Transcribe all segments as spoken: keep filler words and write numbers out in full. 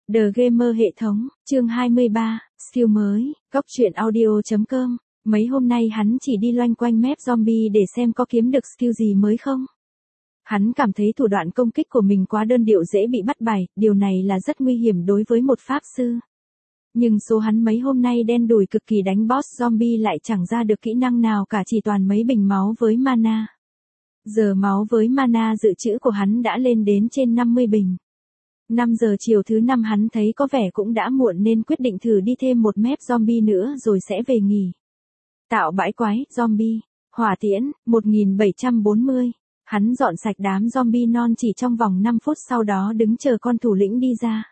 The Gamer hệ thống, chương hai mươi ba, skill mới, góc truyện audio.com. Mấy hôm nay hắn chỉ đi loanh quanh map zombie để xem có kiếm được skill gì mới không. Hắn cảm thấy thủ đoạn công kích của mình quá đơn điệu dễ bị bắt bài, điều này là rất nguy hiểm đối với một pháp sư. Nhưng số hắn mấy hôm nay đen đủi cực kỳ đánh boss zombie lại chẳng ra được kỹ năng nào cả, chỉ toàn mấy bình máu với mana. Giờ máu với mana dự trữ của hắn đã lên đến trên năm mươi bình. năm giờ chiều thứ năm hắn thấy có vẻ cũng đã muộn nên quyết định thử đi thêm một map zombie nữa rồi sẽ về nghỉ. Tạo bãi quái, zombie, hỏa tiễn, một nghìn bảy trăm bốn mươi. Hắn dọn sạch đám zombie non chỉ trong vòng năm phút, sau đó đứng chờ con thủ lĩnh đi ra.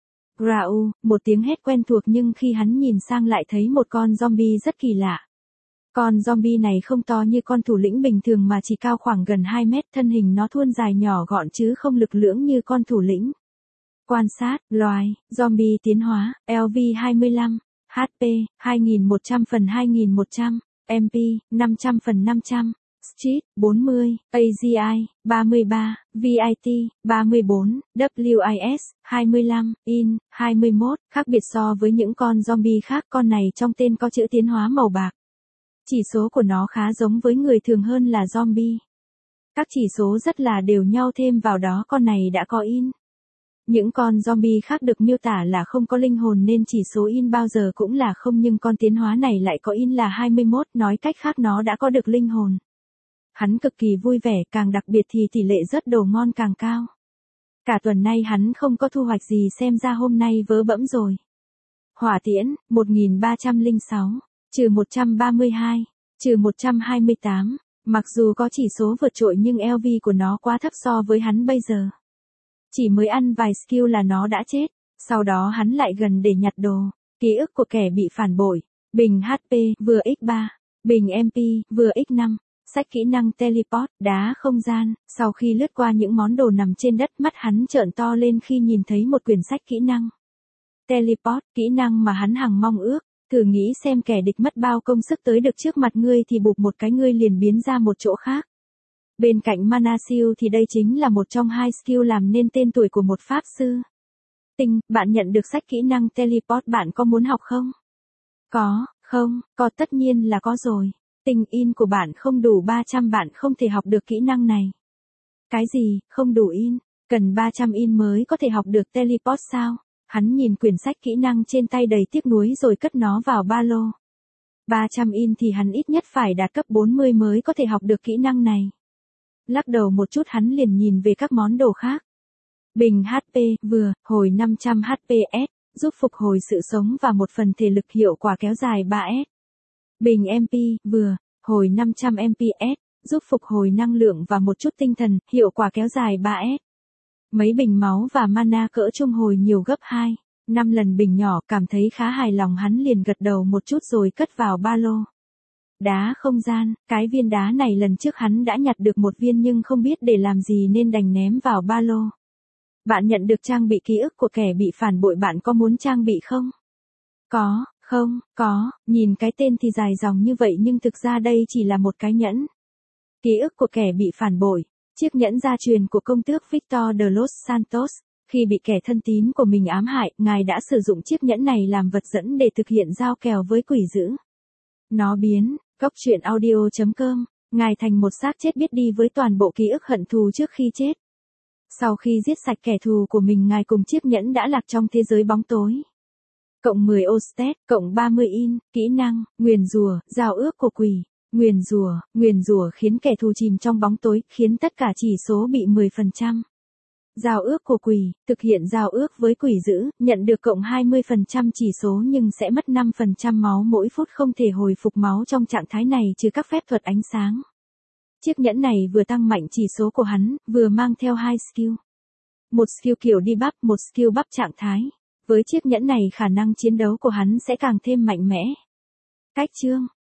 Grau, một tiếng hét quen thuộc, nhưng khi hắn nhìn sang lại thấy một con zombie rất kỳ lạ. Con zombie này không to như con thủ lĩnh bình thường mà chỉ cao khoảng gần hai mét, thân hình nó thuôn dài nhỏ gọn chứ không lực lưỡng như con thủ lĩnh. Quan sát, loài, zombie tiến hóa, L V hai mươi lăm, H P, hai nghìn một trăm phần hai nghìn một trăm, M P, năm trăm phần năm trăm, Street, bốn mươi, A G I, ba mươi ba, V I T, ba mươi bốn, W I S, hai mươi lăm, In, hai mươi mốt, khác biệt so với những con zombie khác, con này trong tên có chữ tiến hóa màu bạc. Chỉ số của nó khá giống với người thường hơn là zombie. Các chỉ số rất là đều nhau, thêm vào đó con này đã có in. Những con zombie khác được miêu tả là không có linh hồn nên chỉ số in bao giờ cũng là không, nhưng con tiến hóa này lại có in là hai mươi mốt, nói cách khác nó đã có được linh hồn. Hắn cực kỳ vui vẻ, càng đặc biệt thì tỷ lệ rớt đồ ngon càng cao. Cả tuần nay hắn không có thu hoạch gì, xem ra hôm nay vớ bẫm rồi. Hỏa tiễn, một nghìn ba trăm lẻ sáu, trừ một trăm ba mươi hai, trừ một trăm hai mươi tám. Mặc dù có chỉ số vượt trội nhưng L V của nó quá thấp so với hắn bây giờ. Chỉ mới ăn vài skill là nó đã chết, sau đó hắn lại gần để nhặt đồ. Ký ức của kẻ bị phản bội, bình H P, vừa x ba, bình M P, vừa x năm, sách kỹ năng teleport, đá không gian. Sau khi lướt qua những món đồ nằm trên đất, mắt hắn trợn to lên khi nhìn thấy một quyển sách kỹ năng. Teleport, kỹ năng mà hắn hằng mong ước. Thử nghĩ xem, kẻ địch mất bao công sức tới được trước mặt ngươi thì bụp một cái ngươi liền biến ra một chỗ khác. Bên cạnh mana siêu thì đây chính là một trong hai skill làm nên tên tuổi của một pháp sư. Tinh, bạn nhận được sách kỹ năng teleport, bạn có muốn học không? Có, không, có, tất nhiên là có rồi. Tinh, in của bạn không đủ ba trăm, bạn không thể học được kỹ năng này. Cái gì, không đủ in? Cần ba trăm in mới có thể học được teleport sao? Hắn nhìn quyển sách kỹ năng trên tay đầy tiếc nuối rồi cất nó vào ba lô. ba trăm in thì hắn ít nhất phải đạt cấp bốn mươi mới có thể học được kỹ năng này. Lắc đầu một chút hắn liền nhìn về các món đồ khác. Bình H P, vừa, hồi năm trăm H P S, giúp phục hồi sự sống và một phần thể lực, hiệu quả kéo dài ba S. Bình M P, vừa, hồi năm trăm M P S, giúp phục hồi năng lượng và một chút tinh thần, hiệu quả kéo dài ba S. Mấy bình máu và mana cỡ trung hồi nhiều gấp hai, năm lần bình nhỏ, cảm thấy khá hài lòng hắn liền gật đầu một chút rồi cất vào ba lô. Đá không gian, cái viên đá này lần trước hắn đã nhặt được một viên nhưng không biết để làm gì nên đành ném vào ba lô. Bạn nhận được trang bị ký ức của kẻ bị phản bội, bạn có muốn trang bị không? Có, không, có, nhìn cái tên thì dài dòng như vậy nhưng thực ra đây chỉ là một cái nhẫn. Ký ức của kẻ bị phản bội, chiếc nhẫn gia truyền của công tước Victor de los Santos. Khi bị kẻ thân tín của mình ám hại, ngài đã sử dụng chiếc nhẫn này làm vật dẫn để thực hiện giao kèo với quỷ dữ. Nó biến, góc truyện audio.com, ngài thành một xác chết biết đi với toàn bộ ký ức hận thù trước khi chết. Sau khi giết sạch kẻ thù của mình, ngài cùng chiếc nhẫn đã lạc trong thế giới bóng tối. Cộng mười Ostet, cộng ba mươi in, kỹ năng, nguyền rủa, giao ước của quỷ. Nguyền rủa, nguyền rủa khiến kẻ thù chìm trong bóng tối, khiến tất cả chỉ số bị mười phần trăm. Giao ước của quỷ, thực hiện giao ước với quỷ dữ, nhận được cộng hai mươi phần trăm chỉ số nhưng sẽ mất năm phần trăm máu mỗi phút, không thể hồi phục máu trong trạng thái này trừ các phép thuật ánh sáng. Chiếc nhẫn này vừa tăng mạnh chỉ số của hắn, vừa mang theo hai skill. Một skill kiểu debuff, một skill buff trạng thái. Với chiếc nhẫn này khả năng chiến đấu của hắn sẽ càng thêm mạnh mẽ. Cách chương,